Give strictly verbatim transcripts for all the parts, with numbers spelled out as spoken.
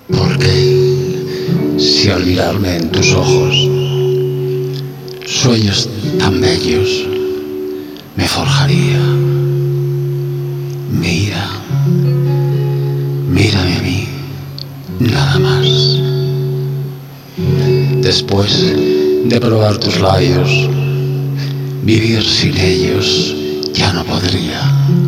Porque si al mirarme en tus ojos, sueños tan bellos me forjaría. Mira, mírame a mí, nada más. Después de probar tus labios, vivir sin ellos ya no podría.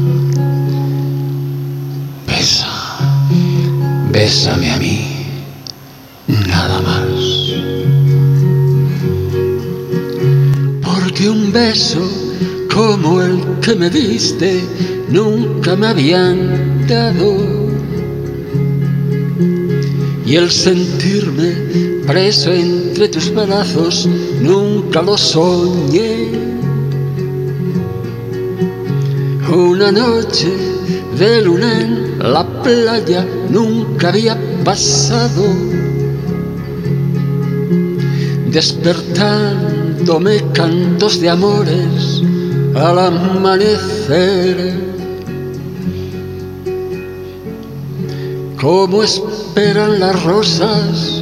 Besa, bésame a mí, nada más. Porque un beso como el que me diste nunca me habían dado, y el sentirme preso entre tus brazos nunca lo soñé. Una noche de luna en la playa nunca había pasado, despertándome cantos de amores al amanecer. Como esperan las rosas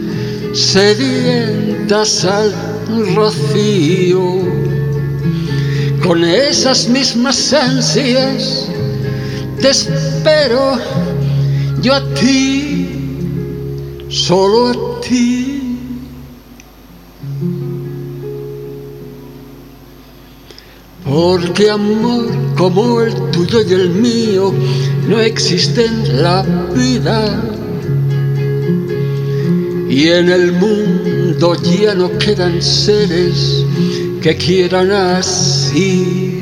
sedientas al rocío, con esas mismas ansias te espero yo a ti, solo a ti. Porque amor como el tuyo y el mío no existe en la vida, y en el mundo ya no quedan seres que quieran así.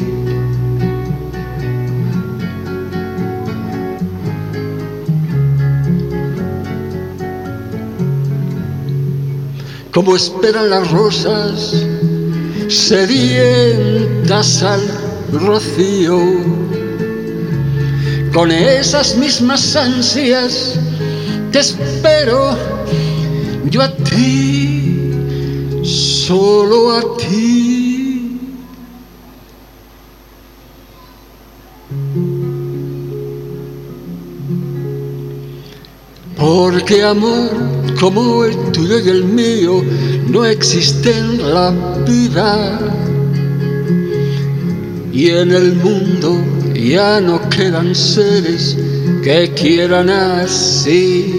Como esperan las rosas sedientas al rocío, con esas mismas ansias te espero yo a ti, solo a ti. Porque amor como el tuyo y el mío no existe en la vida, y en el mundo ya no quedan seres que quieran así,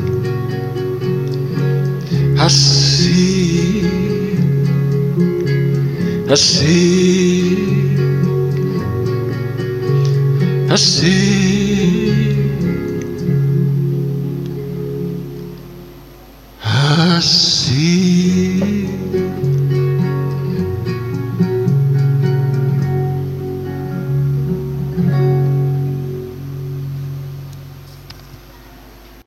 así, así, así, así.